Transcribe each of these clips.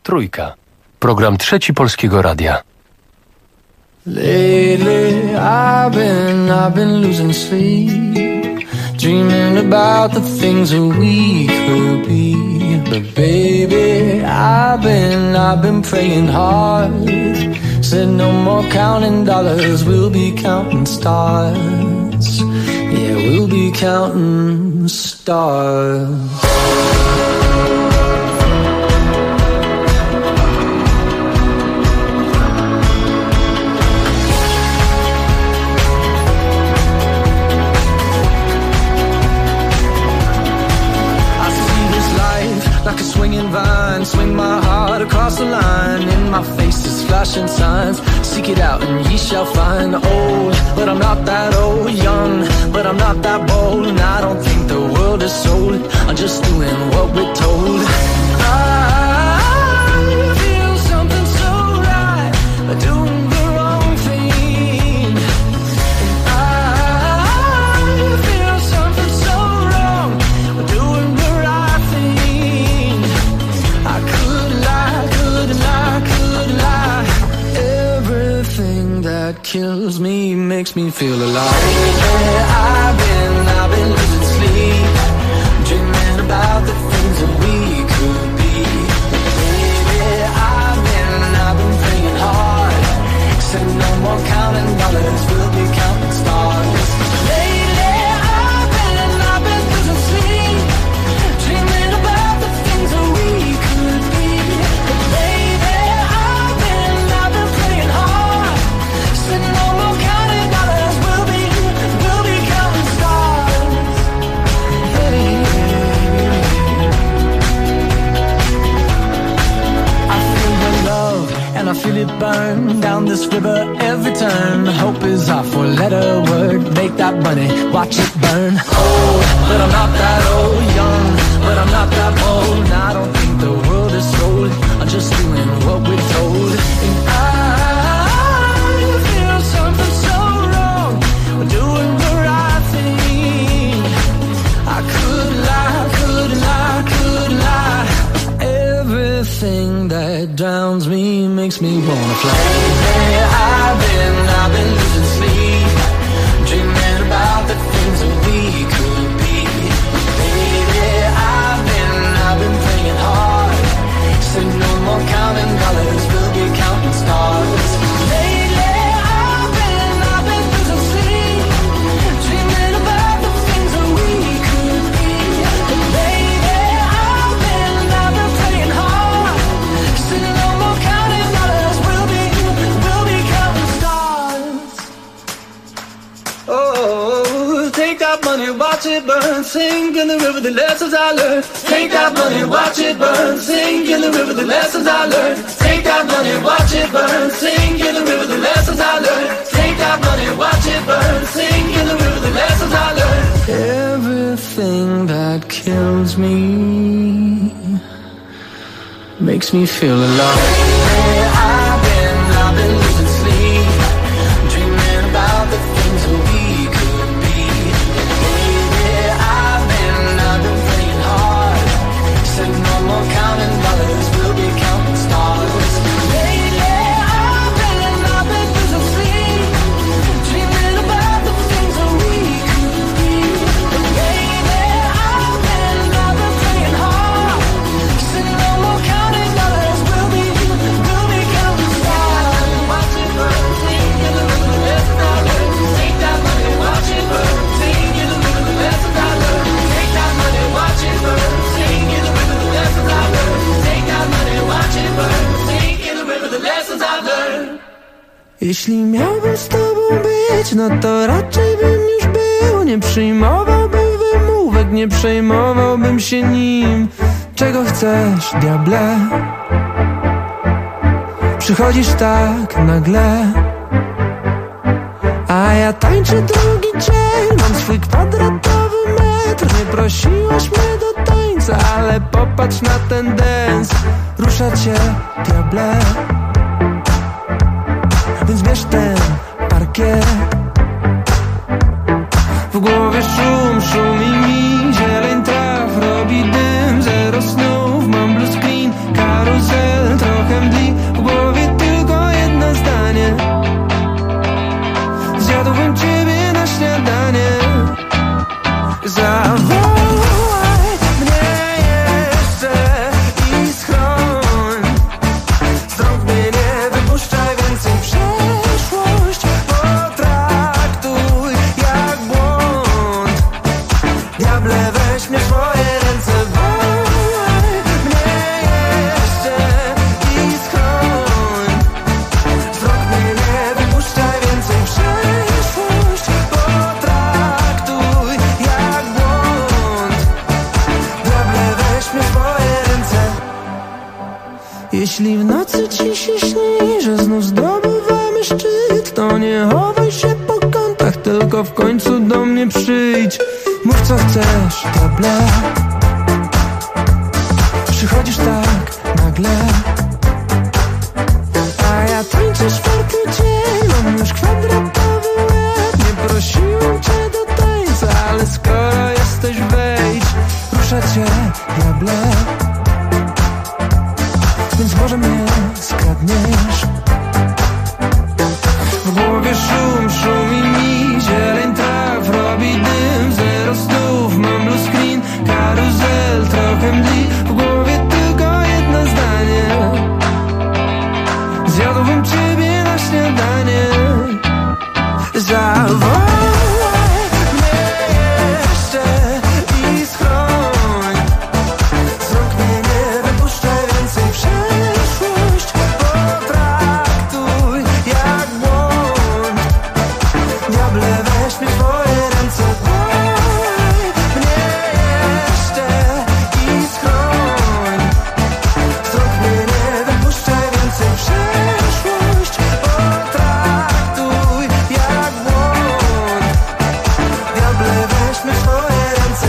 Trójka. Program Trzeci Polskiego Radia. Lately I've been losing sleep, dreaming about the things that we could be. But baby, I've been praying hard. Said no more counting dollars, we'll be counting stars. Yeah, we'll be counting stars. Like a swinging vine, swing my heart across the line. In my face is flashing signs. Seek it out and ye shall find. Old, but I'm not that old. Young, but I'm not that bold. And I don't think the world is sold. I'm just doing what we're told. I feel something so right, doing the wrong thing. And I feel something so wrong, doing the right thing. I could lie. Everything that kills me makes me feel alive. I've been losing sleep, dreaming about the things that we could be. Baby, I've been praying hard. Said no more counting dollars, we'll be counting stars. Lately, I've been losing sleep, dreaming about the things that we could be. Baby, I've been praying hard. Said no more counting dollars, we'll be counting stars. Hey. I feel the love and I feel it burn down this river every turn. Hope is our four-letter word. Make that money, watch it burn. Old, but I'm not that old. Young, but I'm not that bold. And I don't think the world is sold. I'm just doing what we're told. And I feel something so wrong. We're doing the right thing. I could lie. Everything that drowns me makes me wanna fly. I've been losing sleep, dreaming about the things that we could be. Baby, I've been praying hard. Said no more counting dollars, we'll be counting stars. Lately, I've been losing sleep, dreaming about the things that we could be. Baby, I've been praying hard. Said no more counting dollars, we'll be counting stars. Oh, take that money, watch it burn. Sink in the river, the lessons I learned. Take that money, watch it burn. Sink in the river, the lessons I learned. Take that money, watch it burn. Sink in the river, the lessons I learned. Take that money, watch it burn. Sink in the river, the lessons I learned. Everything that kills me makes me feel alive. I've been losing sleep, dreaming about the things that we could be. Baby, I've been praying hard. Said no more counting dollars, we'll be counting stars. Lately, I've been losing sleep, dreaming about the things that we could be. Baby, I've been praying hard. Said no more counting dollars, we'll be counting stars. Watch it burn, sing in the river, the lessons I learned. Take that money, watch it burn, sing in the river, the lessons I learned. Take that money, watch it burn, sing in the river, the lessons I learned. Take that money, watch it burn, sing in the river, the lessons I learned. Jeśli miałbym z tobą być, no to raczej bym już był. Nie przyjmowałbym wymówek, nie przejmowałbym się nim. Czego chcesz, diable? Przychodzisz tak nagle, a ja tańczę drugi dzień. Mam swój kwadratowy metr. Nie prosiłaś mnie do tańca, ale popatrz na ten dance. Rusza cię, diable, więc bierz ten parkiet. W głowie szumi mi, zieleń traw robi dym. Zero snów, mam blue screen, karuzel. Jeśli w nocy ci się śni, że znów zdobywamy szczyt, to nie chowaj się po kątach, tylko w końcu do mnie przyjdź. Mów co chcesz, table. Przychodzisz tak nagle, a ja tańczę 4 dzień. Mam już kwadratowy łeb. Nie prosiłem cię do tańca, ale skoro jesteś, wejdź. Rusza cię diable, więc może mnie skradniesz. W głowie szum, szumi mi, zieleń traw, robi dym, 0 stów, mam blue screen, karuzel, trochę mdli. W głowie tylko jedno zdanie: zjadłbym ciebie na śniadanie. Zawołaj mnie jeszcze i schroń. Z rąk mnie nie wypuszczaj więcej. Przeszłość potraktuj jak błąd. Diable, weź mi twoje ręce. Wołaj mnie jeszcze i schroń. Z rąk mnie nie wypuszczaj więcej. Przeszłość potraktuj jak błąd. Diable, weź mi twoje ręce.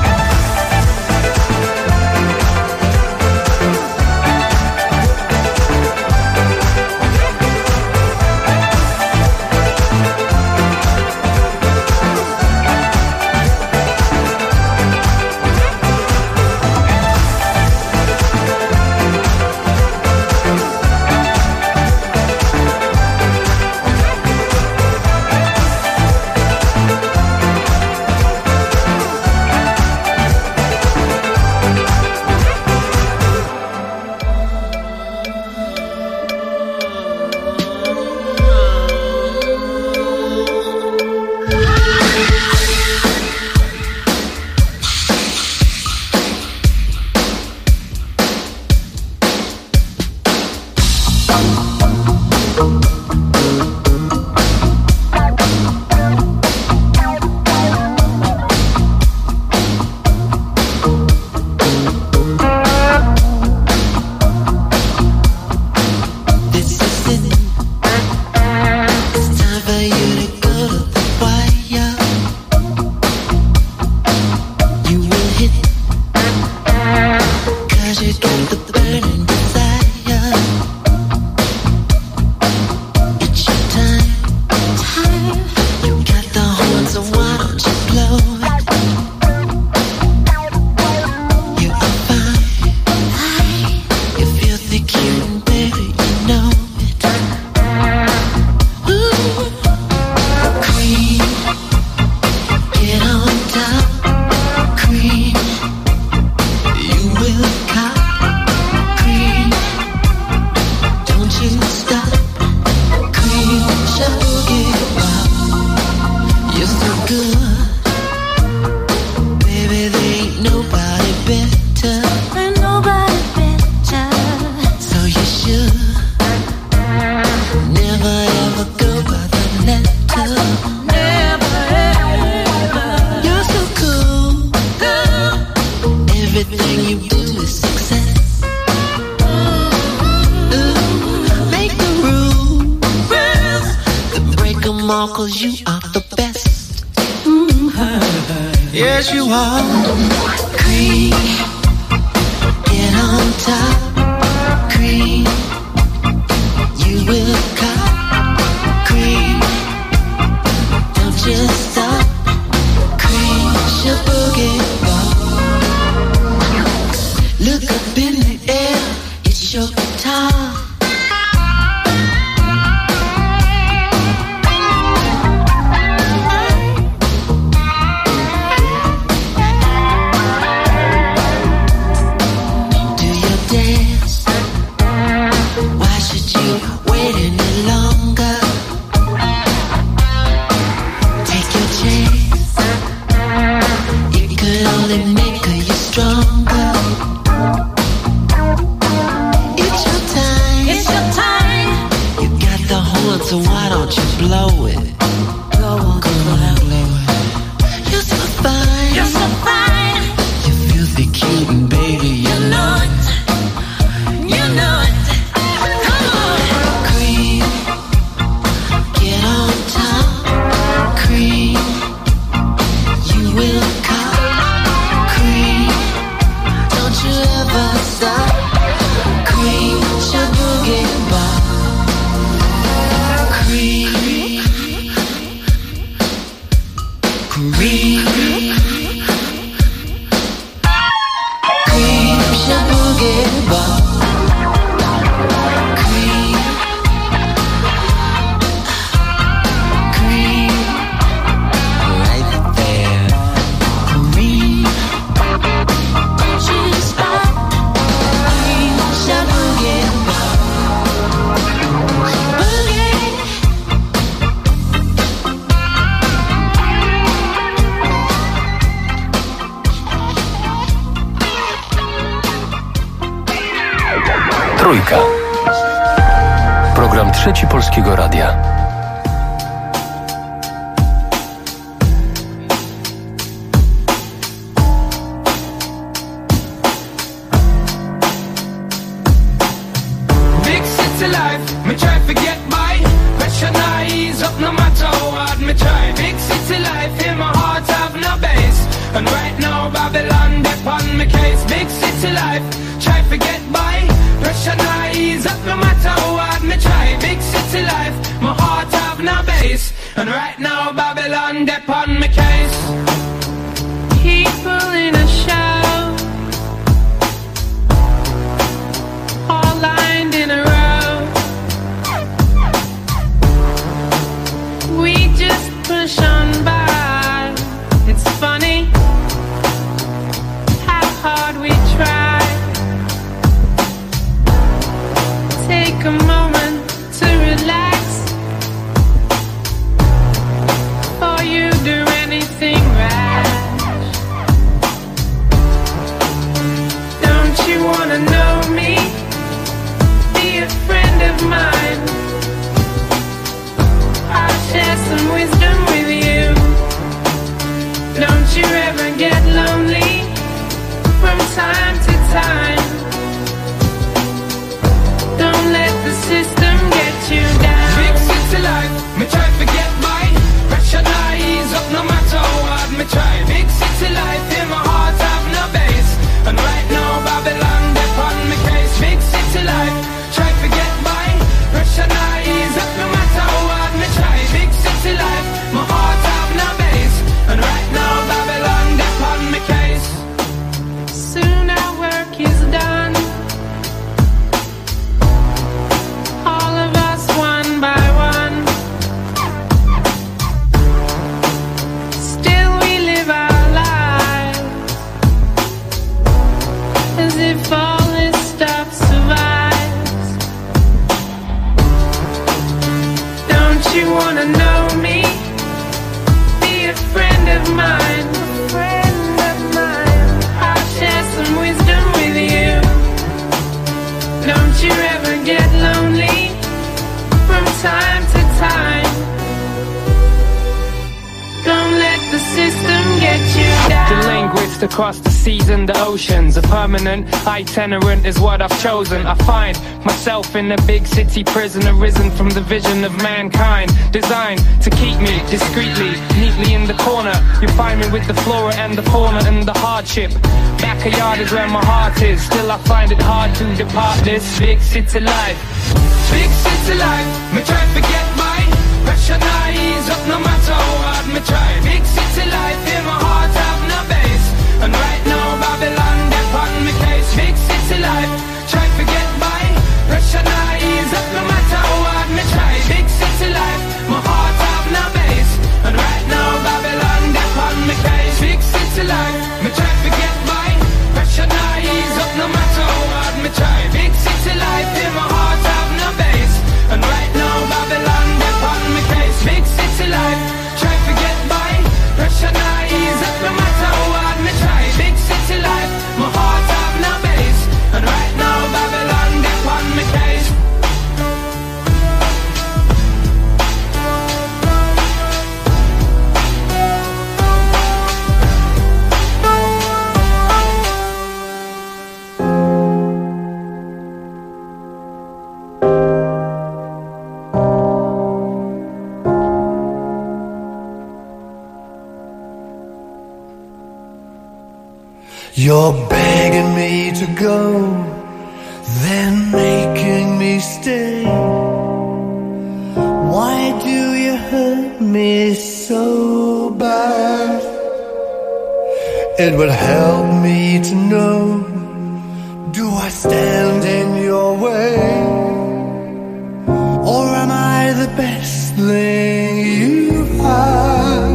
Yes, you are. Cream, get on top. Cream, you will cop. Cream, don't you stop. Cream, your boogie ball. Look up in the air, it's your guitar. Make you stronger. It's your time. Cream, shabuge ba. Cream, cream, cream, shabuge ba. Cream, cream, right there. Cream, she's hot. Cream, shabuge ba. Trójka. Program Trzeci Polskiego Radia. Big city life, me try to get by. Pressure not ease up no matter how hard me try. Big city life, in my heart have no base. And right now Babylon dip on me case. Big city life, try to get by. Pressure not ease up no matter how hard me try. Big city life, my heart have no base. And right now Babylon dip on me case. People in a show, all lined in a row. We just push on by. It's funny how hard we try. Take a moment to relax before you do anything rash. Don't you wanna know me? Be a friend of mine. I'll share some wisdom with you. Don't you ever get lonely from time to time. Don't let the system get you down. Big city life, me try to get by. Pressure not ease up no matter how hard me try. Big city life, in my heart have no base. And right now Babylon dip on me case. Big city life, try to get by. Pressure not ease up no matter how hard me try. Big city life, my heart have no base. And right now Babylon dip on me case. Soon our work is done. All of us one by one. Still we live our lives as if all this stuff survives. Don't you wanna know me? Be a friend of mine. I'll share some wisdom with you. Don't you ever get lonely from time to time. Don't let the system get you down. The linguist across the seas and the oceans. A permanent itinerant is what I've chosen. I find myself in a big city prison, arisen from the vision of mankind, designed to keep me discreetly, neatly in the corner. You find me with the flora and the fauna and the hardship. Backyard is where my heart is. Still I find it hard to depart this big city life. Big city life, me try to get by. Pressure not ease up no matter how hard me try. Big city life, in my heart have no base. And right now Babylon dip on me case. Big city life, try to get by. Pressure not ease up no matter how hard me try. Big city life, my heart have no base. And right now Babylon dip on me case. Big city life, me try to get by. Pressure not ease up no matter how hard me try. Big city life, in my heart have no base. And right now Babylon dip on me case. Big city life, try to get by. Pressure not ease up no matter how hard me try. Big city life, my heart have no base. And right now Babylon dip on me case. You're begging me to go. then making me stay. Why do you hurt me so bad? It would help me to know, do I stand in your way? Or am I the best thing you have?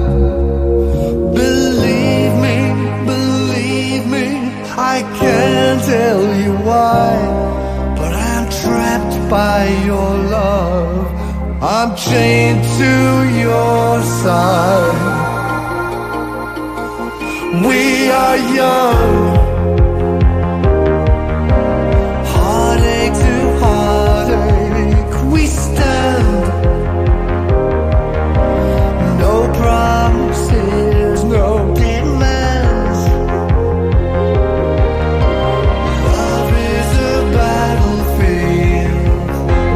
Believe me, I can't tell you why, but I'm trapped by your love. I'm chained to your side. We are young, heartache to heartache we stand. No promises, no demands. Love is a battlefield.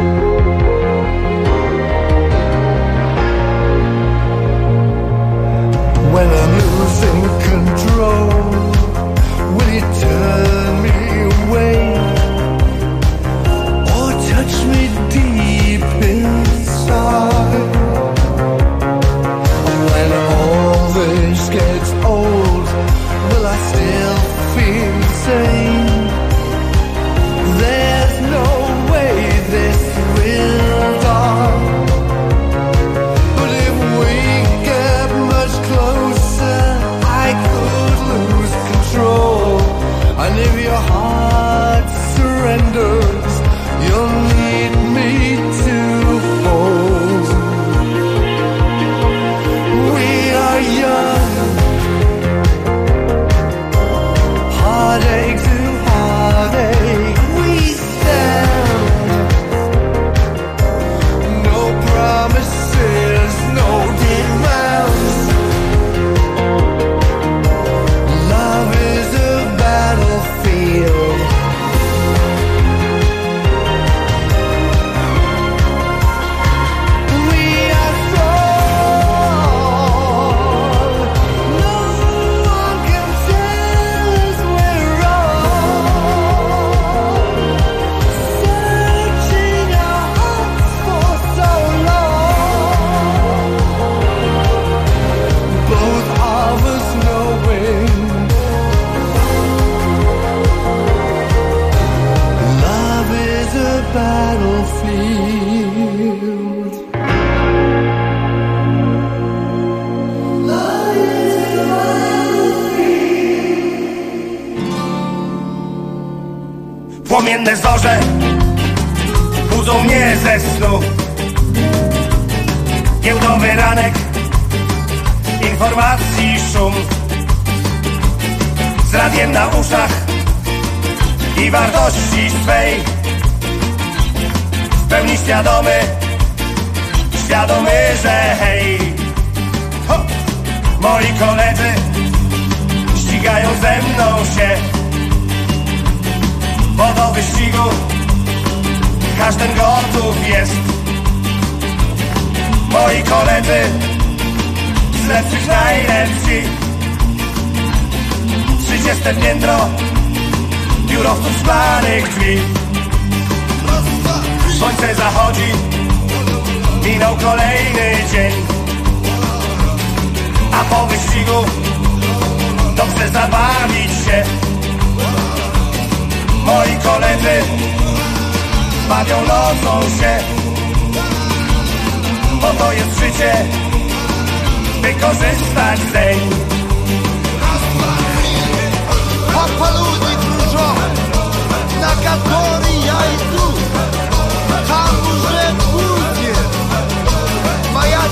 When I'm losing control, will you turn me away or touch me deep inside? When all this gets old, will I still feel the same? There's no way this will die. But if we get much closer, I could lose control. And if your heart surrenders, you'll need me to hold. We are young, heartache to heartache we stand. No promises, no demands. Love is a battlefield. We are strong. No one can tell us we're wrong. Searching our hearts for so long. Both of us knowing love is a battlefield. Love is a battlefield. Płomienne zorze budzą mnie ze snu. Giełdowy ranek, informacji szum. Z radiem na uszach i wartości swej. W pełni świadomy, że hej, ho! Moi koledzy ścigają ze mną się, bo do wyścigu każdy gotów jest. Moi koledzy z lepszych najlepsi. 30 piętro biurowców szklanych drzwi. Słońce zachodzi, minął kolejny dzień, a po wyścigu dobrze zabawić się. Moi koledzy bawią nocą się, bo to jest życie, wykorzystać dzień. Papa ludzi dużo, na который я иду, там уже будет моя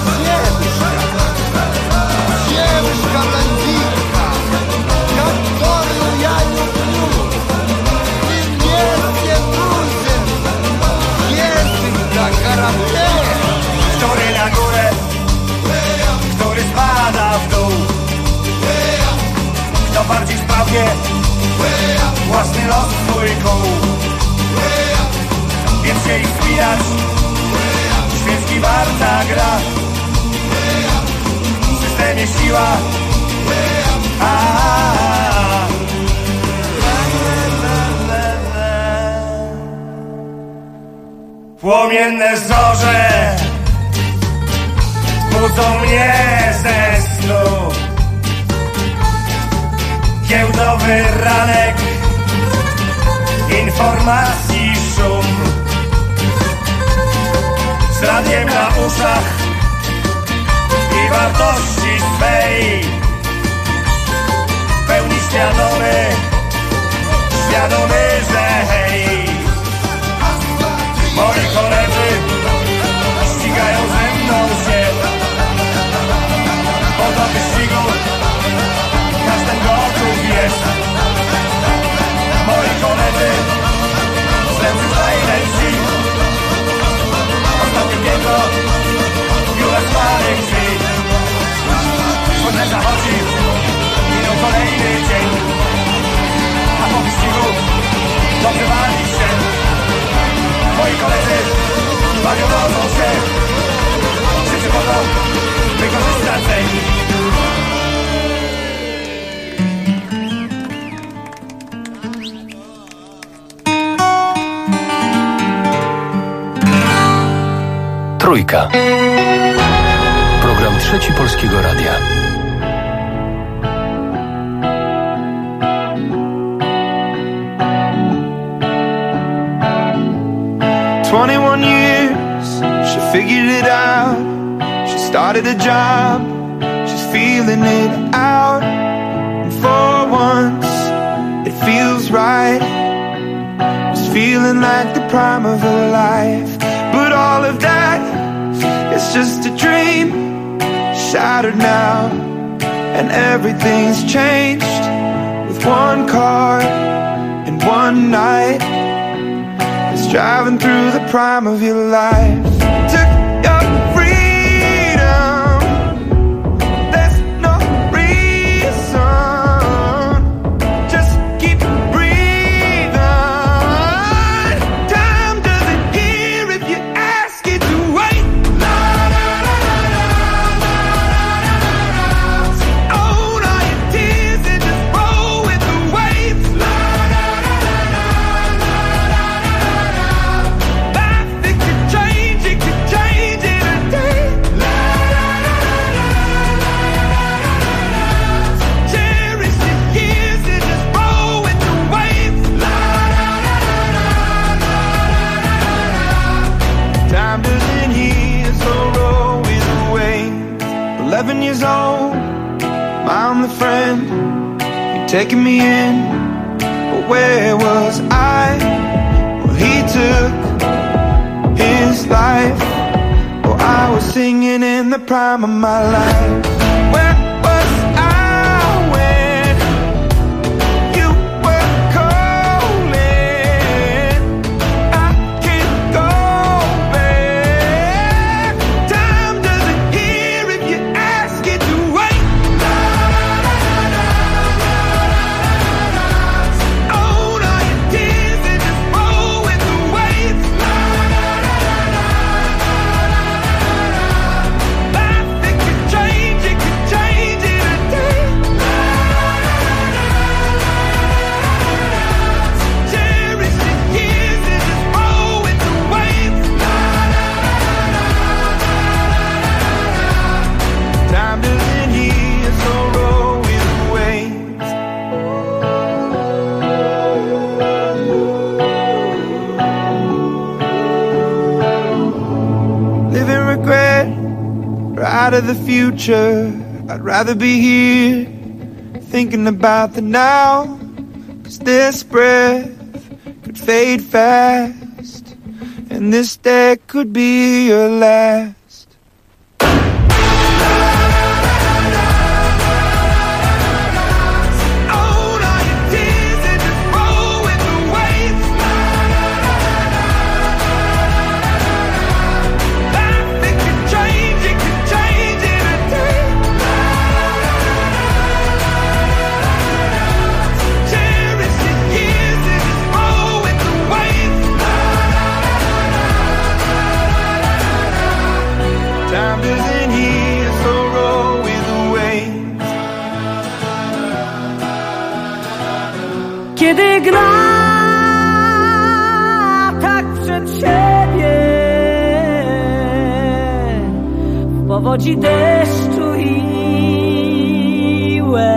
девушка-блондинка, которую я люблю. И вместе будем ездить на корабле. Który na górę, który spada w dół. Kto bardziej sprawnie własny los swój kół. Więc się ich wspinać, świeczki warta gra. W systemie siła, Płomienne zorze budzą mnie ze snu. Giełdowy ranek, informacji szum. Z radiem na uszach i wartości swej w pełni świadomy, że hej. Moi koledzy ścigają ze mną się, bo do wyścigu każdy gotów jest. Moi koledzy ślepszy najlepsi, ostatnie piętro biura spalnych drzwi. Słońce zachodzi, minął kolejny dzień, a po wyścigu dogrywali się. Moi koledzy bawią się, życie mogą wykorzystać ceni. Trójka. Program Trzeci Polskiego Radia. She figured it out. She started a job. She's feeling it out. And for once, it feels right. It's feeling like the prime of her life. But all of that is just a dream, shattered now. And everything's changed with one car and one night. It's driving through the prime of your life. Took your freedom. There's no reason. Just keep breathing. Time doesn't hear if you ask it to wait. Own all your tears and just roll with the waves. Time doesn't heal, so roll with the waves. 11 years old, I'm the friend. You're taking me in, but where was I? Well, he took his life. Oh, I was singing in the prime of my life. Where was I when you were calling? I can't go back. Time doesn't hear if you ask it to wait. Own all your tears and just roll with the waves. Life, it could change it in a day. Cherish the years and just roll with the waves. Time doesn't heal, so roll with the waves. Live in regret or out of the future. I'd rather be here thinking about the now. 'Cause this breath could fade fast, and this day could be your last. Own all your tears and just roll with the waves. Life, it could change in a day. Cherish the years and just roll with the waves. powodzi deszczu i łez.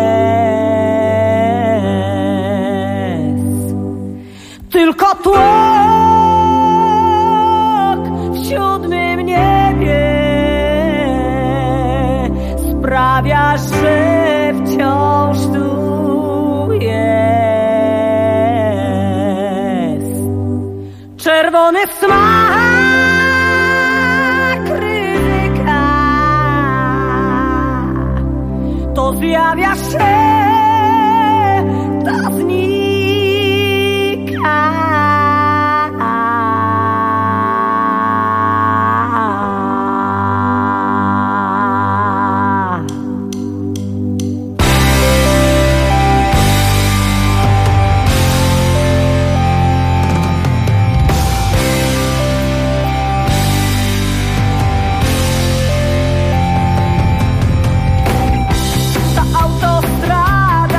Tylko tłok w siódmym niebie sprawia, że wciąż tu jest czerwony smak ryzyka. To zjawia się, to znika. Ta autostrada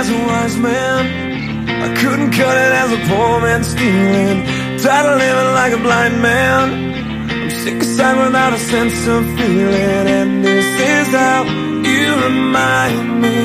as a wise man. I couldn't cut it as a poor man stealing. Tired of living like a blind man. I'm sick aside without a sense of feeling. And this is how you remind me.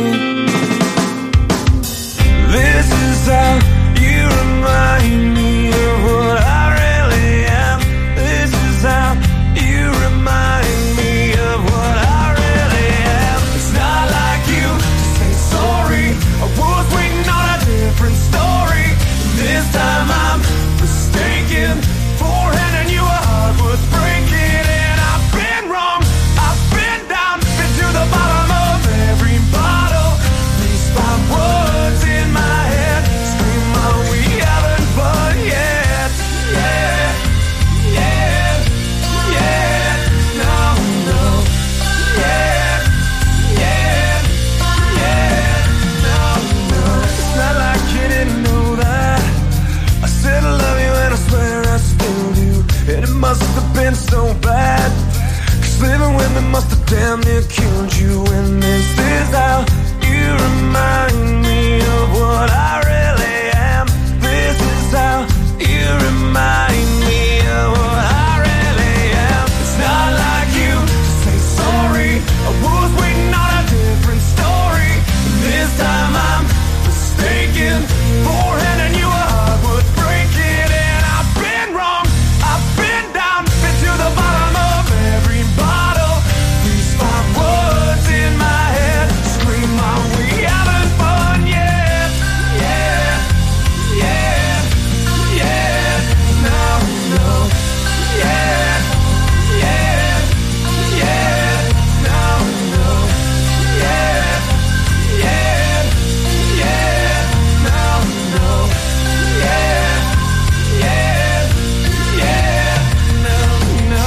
This is how you remind me of what I really am. This is how you remind me of what I really am. It's not like you to say sorry. I was waiting on a different story. This time I'm mistaken for handing you a heart worth breaking. And I've been wrong, I've been down, been to the bottom of every bottle. These 5 words in my head scream out we haven't fun yet. Yeah, yeah, yeah, no, no. Yeah, yeah, yeah, no, no. It's not like you didn't know that I said I love you and I swear I still do. And it must have been so bad, 'cause living with me must have damn near killed you. And this is how you remind me of what I really am. This is how you remind me of what I really am. It's not like you to say sorry. I was waiting on a different story. And this time I'm mistaken for handing you a heart worth breaking. And I've been wrong, I've been down, been to the bottom of every bottle. These 5 words in my head scream out we haven't fun yet. Yeah, yeah, yeah, no, no. Yeah, yeah, yeah, no, no. Yeah, yeah, yeah, no, no. Yeah, yeah, yeah, no, no.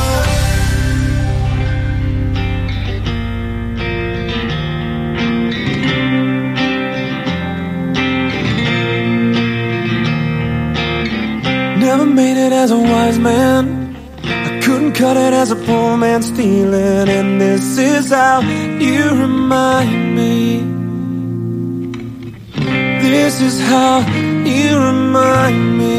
Never made it as a wise man. I couldn't cut it as a poor man stealing. And this is how you remind me. This is how you remind me.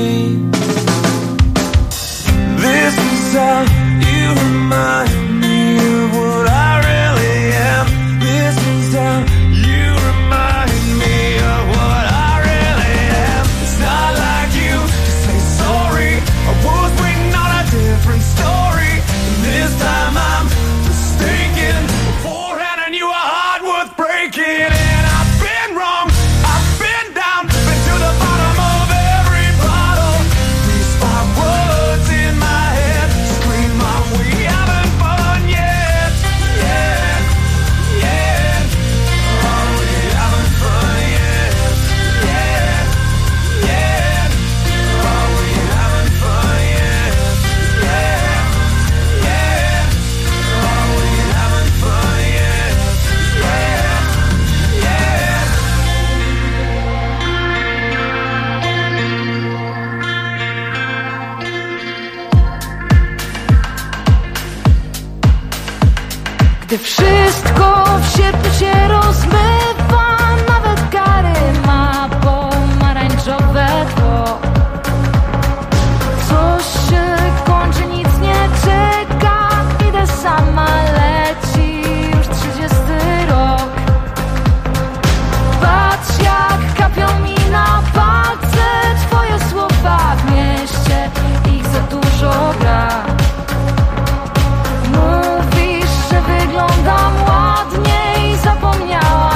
This is how you remind me of what I really am. This is how you remind me of what I really am. It's not like you to say sorry. I was waiting on a different story. And this time I'm mistaken for handing you a heart worth breaking. And I've been wrong, I've been down, been to the bottom of every bottle. These 5 words in my head scream out we haven't fun yet. Yeah, yeah, oh we haven't fun yet. Yeah, yeah, oh we haven't fun yet. Yeah, yeah, oh we haven't fun yet. Yeah, yeah. Gdy wszystko w sierpniu się rozmywa, nawet Gary ma pomarańczowe tło. Coś się kończy, nic nie czeka, idę sama, leci już 30 rok. Patrz jak kapią mi na palce twoje słowa, w mieście ich za dużo gra. Mówisz, że wyglądam ładnie i zapomniałam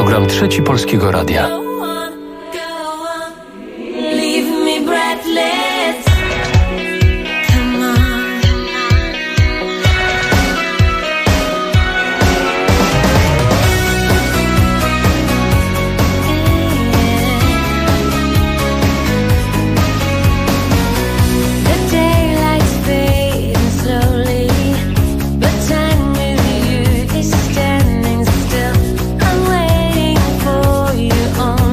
Program Trzeci Polskiego Radia. Leave me breathless. Come on. The daylight's fading slowly, but time with you is standing still. I'm waiting for you on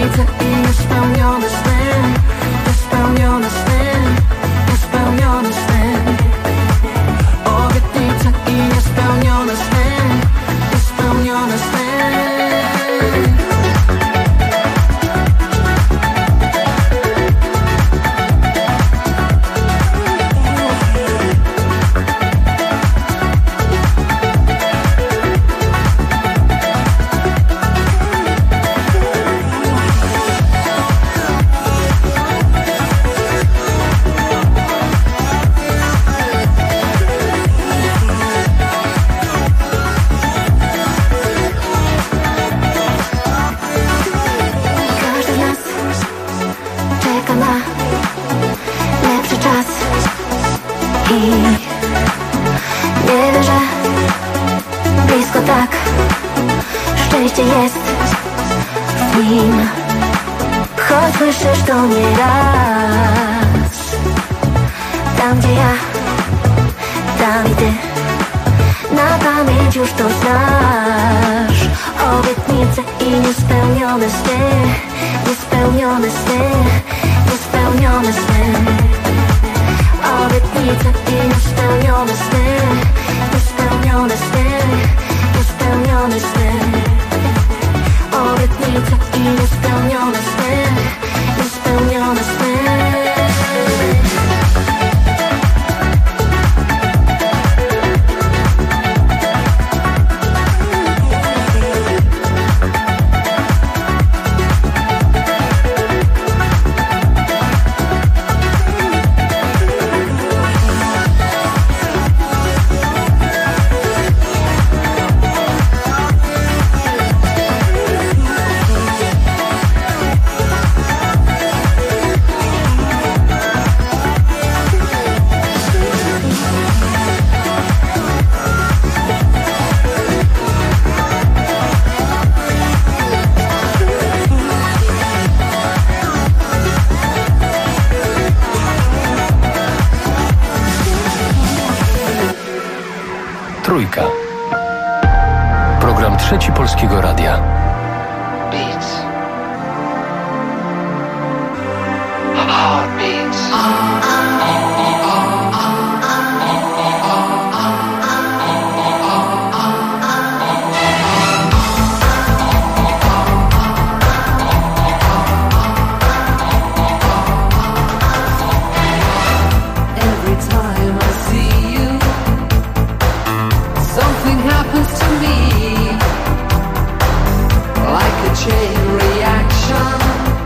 obietnice i niespełnione sny, niespełnione sny, niespełnione sny. Obietnice i niespełnione sny, niespełnione sny. Słyszysz to nieraz. Tam gdzie ja, tam i ty. Na pamięć już to znasz. Obietnice i niespełnione sny, niespełnione sny, niespełnione sny. Obietnice i niespełnione sny, niespełnione sny, niespełnione sny. Obietnice i niespełnione sny, niespełnione sny. Trójka. Program Trzeci Polskiego Radia. Beats. Heartbeats. Every time I see you, something happens to me, like a chain reaction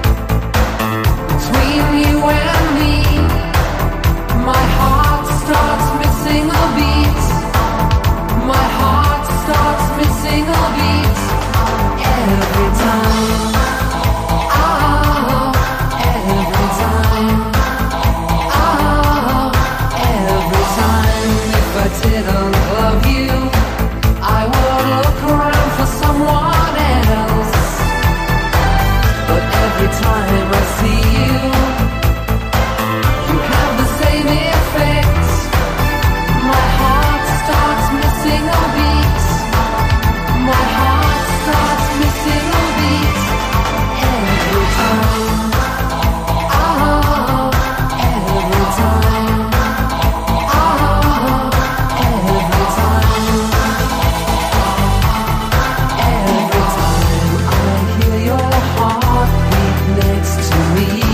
between you and me. My heart starts missing a beat. My heart starts missing a beat. Every time. Oh, every time. Oh, every time. If I didn't love you, I would look around for someone else. But every time I see you, you have the same effect. My heart starts missing a beat. My heart starts missing a beat. Every time. Oh, every time. Oh, every time. Every time I hear your heartbeat next to me,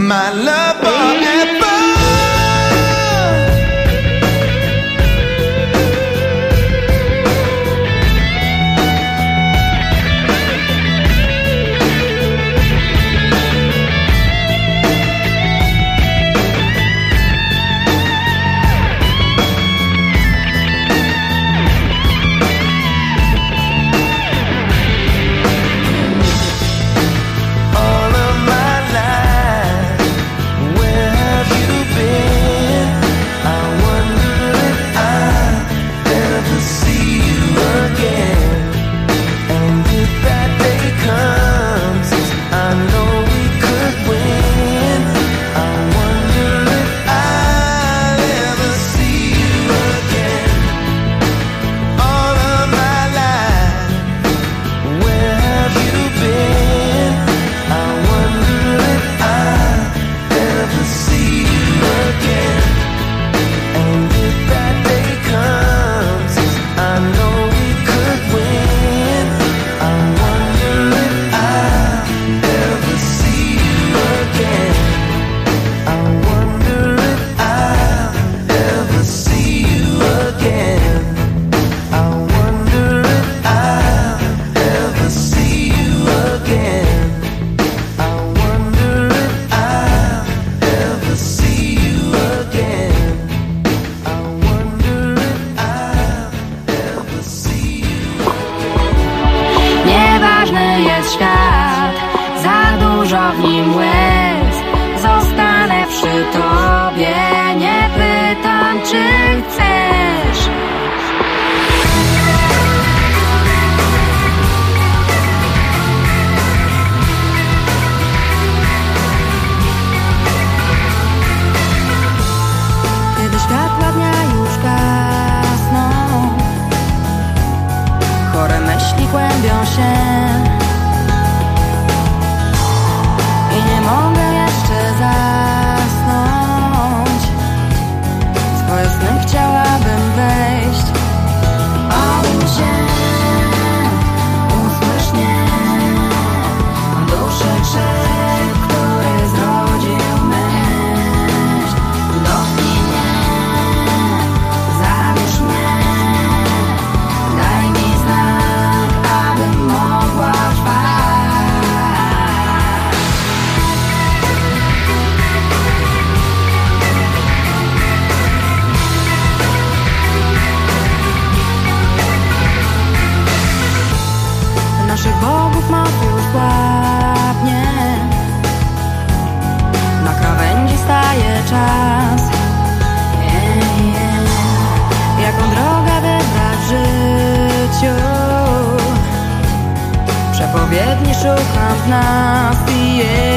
my love forever. Przepowiedni szukam w nas i